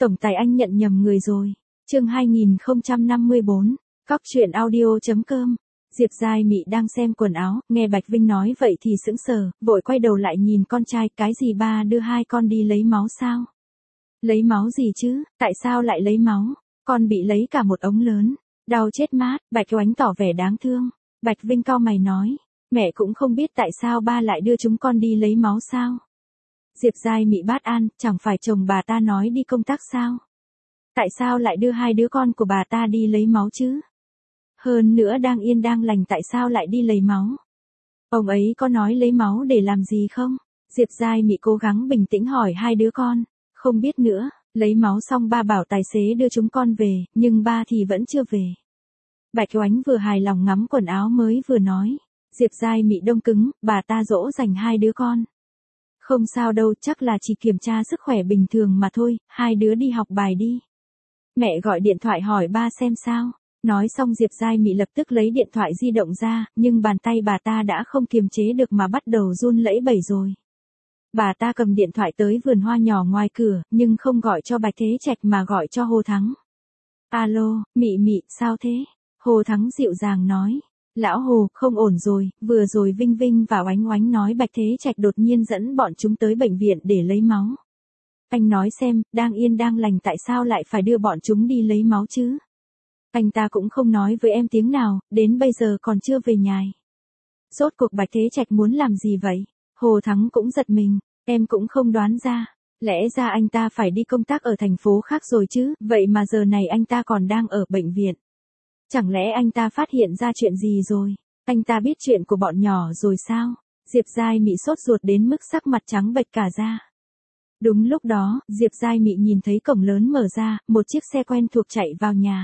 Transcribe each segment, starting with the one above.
Tổng tài anh nhận nhầm người rồi. Chương 2054, Cóc truyện audio.com. Diệp Giai Mị đang xem quần áo, nghe Bạch Vinh nói vậy thì sững sờ, vội quay đầu lại nhìn con trai, cái gì ba đưa hai con đi lấy máu sao? Lấy máu gì chứ, tại sao lại lấy máu? Con bị lấy cả một ống lớn, đau chết mát. Bạch Oánh tỏ vẻ đáng thương. Bạch Vinh cau mày nói, mẹ cũng không biết tại sao ba lại đưa chúng con đi lấy máu sao? Diệp Giai Mị bát an, chẳng phải chồng bà ta nói đi công tác sao? Tại sao lại đưa hai đứa con của bà ta đi lấy máu chứ? Hơn nữa đang yên đang lành tại sao lại đi lấy máu? Ông ấy có nói lấy máu để làm gì không? Diệp Giai Mị cố gắng bình tĩnh hỏi hai đứa con. Không biết nữa, lấy máu xong ba bảo tài xế đưa chúng con về, nhưng ba thì vẫn chưa về. Bạch Oánh vừa hài lòng ngắm quần áo mới vừa nói. Diệp Giai Mị đông cứng, bà ta dỗ dành hai đứa con. Không sao đâu, chắc là chỉ kiểm tra sức khỏe bình thường mà thôi, hai đứa đi học bài đi. Mẹ gọi điện thoại hỏi ba xem sao. Nói xong Diệp Giai Mị lập tức lấy điện thoại di động ra, nhưng bàn tay bà ta đã không kiềm chế được mà bắt đầu run lẩy bẩy rồi. Bà ta cầm điện thoại tới vườn hoa nhỏ ngoài cửa, nhưng không gọi cho Bạch Thế Trạch mà gọi cho Hồ Thắng. Alo, Mị Mị, sao thế? Hồ Thắng dịu dàng nói. Lão Hồ, không ổn rồi, vừa rồi Vinh Vinh và Oánh Oánh nói Bạch Thế Trạch đột nhiên dẫn bọn chúng tới bệnh viện để lấy máu. Anh nói xem, đang yên đang lành tại sao lại phải đưa bọn chúng đi lấy máu chứ? Anh ta cũng không nói với em tiếng nào, đến bây giờ còn chưa về nhà. Rốt cuộc Bạch Thế Trạch muốn làm gì vậy? Hồ Thắng cũng giật mình, em cũng không đoán ra. Lẽ ra anh ta phải đi công tác ở thành phố khác rồi chứ, vậy mà giờ này anh ta còn đang ở bệnh viện. Chẳng lẽ anh ta phát hiện ra chuyện gì rồi? Anh ta biết chuyện của bọn nhỏ rồi sao? Diệp Giai Mị sốt ruột đến mức sắc mặt trắng bệch cả da. Đúng lúc đó, Diệp Giai Mị nhìn thấy cổng lớn mở ra, một chiếc xe quen thuộc chạy vào nhà.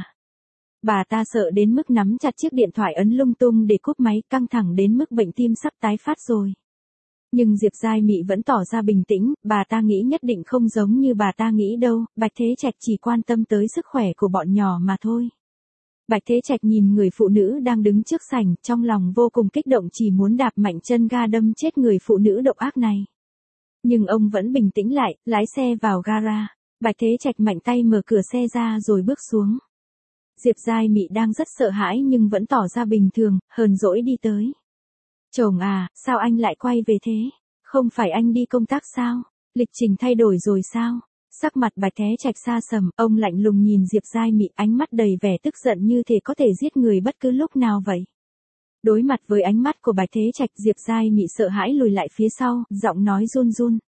Bà ta sợ đến mức nắm chặt chiếc điện thoại ấn lung tung để cúp máy, căng thẳng đến mức bệnh tim sắp tái phát rồi. Nhưng Diệp Giai Mị vẫn tỏ ra bình tĩnh, bà ta nghĩ nhất định không giống như bà ta nghĩ đâu, Bạch Thế Trạch chỉ quan tâm tới sức khỏe của bọn nhỏ mà thôi. Bạch Thế Trạch nhìn người phụ nữ đang đứng trước sảnh, trong lòng vô cùng kích động chỉ muốn đạp mạnh chân ga đâm chết người phụ nữ độc ác này. Nhưng ông vẫn bình tĩnh lại, lái xe vào gara. Bạch Thế Trạch mạnh tay mở cửa xe ra rồi bước xuống. Diệp Giai Mị đang rất sợ hãi nhưng vẫn tỏ ra bình thường, hờn dỗi đi tới. Chồng à, sao anh lại quay về thế? Không phải anh đi công tác sao? Lịch trình thay đổi rồi sao? Sắc mặt Bạch Thế Trạch xa sầm, ông lạnh lùng nhìn Diệp Giai Mị, ánh mắt đầy vẻ tức giận như thể có thể giết người bất cứ lúc nào vậy. Đối mặt với ánh mắt của Bạch Thế Trạch, Diệp Giai Mị sợ hãi lùi lại phía sau, giọng nói run run.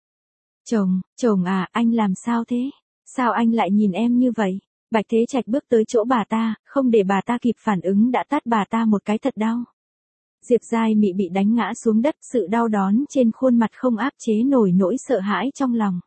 Chồng à, anh làm sao thế? Sao anh lại nhìn em như vậy? Bạch Thế Trạch bước tới chỗ bà ta, không để bà ta kịp phản ứng đã tát bà ta một cái thật đau. Diệp Giai Mị bị đánh ngã xuống đất, sự đau đớn trên khuôn mặt không áp chế nổi nỗi sợ hãi trong lòng.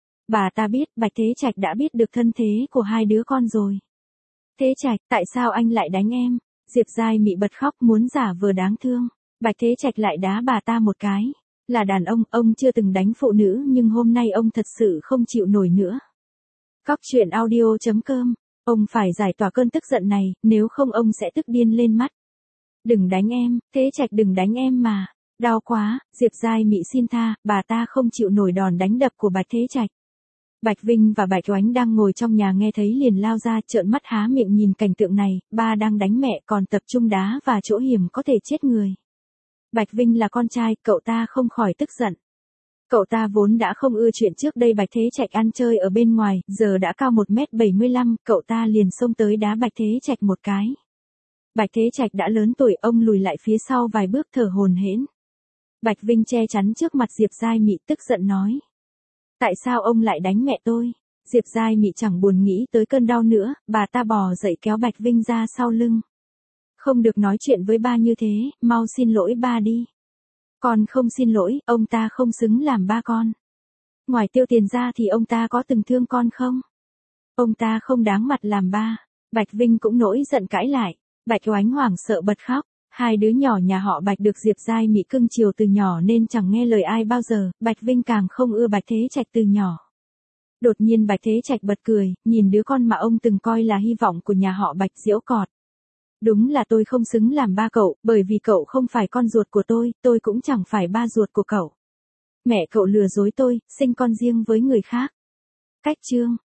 Bà ta biết Bạch Thế Trạch đã biết được thân thế của hai đứa con rồi. Thế Trạch, tại sao anh lại đánh em? Diệp Giai Mị bật khóc muốn giả vờ đáng thương. Bạch Thế Trạch lại đá bà ta một cái. Là đàn ông chưa từng đánh phụ nữ nhưng hôm nay ông thật sự không chịu nổi nữa. Cóc truyện audio.com. Ông phải giải tỏa cơn tức giận này, nếu không ông sẽ tức điên lên mắt. Đừng đánh em, Thế Trạch đừng đánh em mà. Đau quá, Diệp Giai Mị xin tha, bà ta không chịu nổi đòn đánh đập của Bạch Thế Trạch. Bạch Vinh và Bạch Oánh đang ngồi trong nhà nghe thấy liền lao ra trợn mắt há miệng nhìn cảnh tượng này, ba đang đánh mẹ còn tập trung đá và chỗ hiểm có thể chết người. Bạch Vinh là con trai, cậu ta không khỏi tức giận. Cậu ta vốn đã không ưa chuyện trước đây Bạch Thế Trạch ăn chơi ở bên ngoài, giờ đã cao 1m75, cậu ta liền xông tới đá Bạch Thế Trạch một cái. Bạch Thế Trạch đã lớn tuổi, ông lùi lại phía sau vài bước thở hổn hển. Bạch Vinh che chắn trước mặt Diệp Giai Mị tức giận nói. Tại sao ông lại đánh mẹ tôi? Diệp Giai Mị chẳng buồn nghĩ tới cơn đau nữa, bà ta bò dậy kéo Bạch Vinh ra sau lưng. Không được nói chuyện với ba như thế, mau xin lỗi ba đi. Con không xin lỗi, ông ta không xứng làm ba con. Ngoài tiêu tiền ra thì ông ta có từng thương con không? Ông ta không đáng mặt làm ba. Bạch Vinh cũng nổi giận cãi lại. Bạch Oánh hoảng sợ bật khóc. Hai đứa nhỏ nhà họ Bạch được Diệp Giai Mị cưng chiều từ nhỏ nên chẳng nghe lời ai bao giờ, Bạch Vinh càng không ưa Bạch Thế Trạch từ nhỏ. Đột nhiên Bạch Thế Trạch bật cười, nhìn đứa con mà ông từng coi là hy vọng của nhà họ Bạch giễu cợt. Đúng là tôi không xứng làm ba cậu, bởi vì cậu không phải con ruột của tôi cũng chẳng phải ba ruột của cậu. Mẹ cậu lừa dối tôi, sinh con riêng với người khác. Cách chương.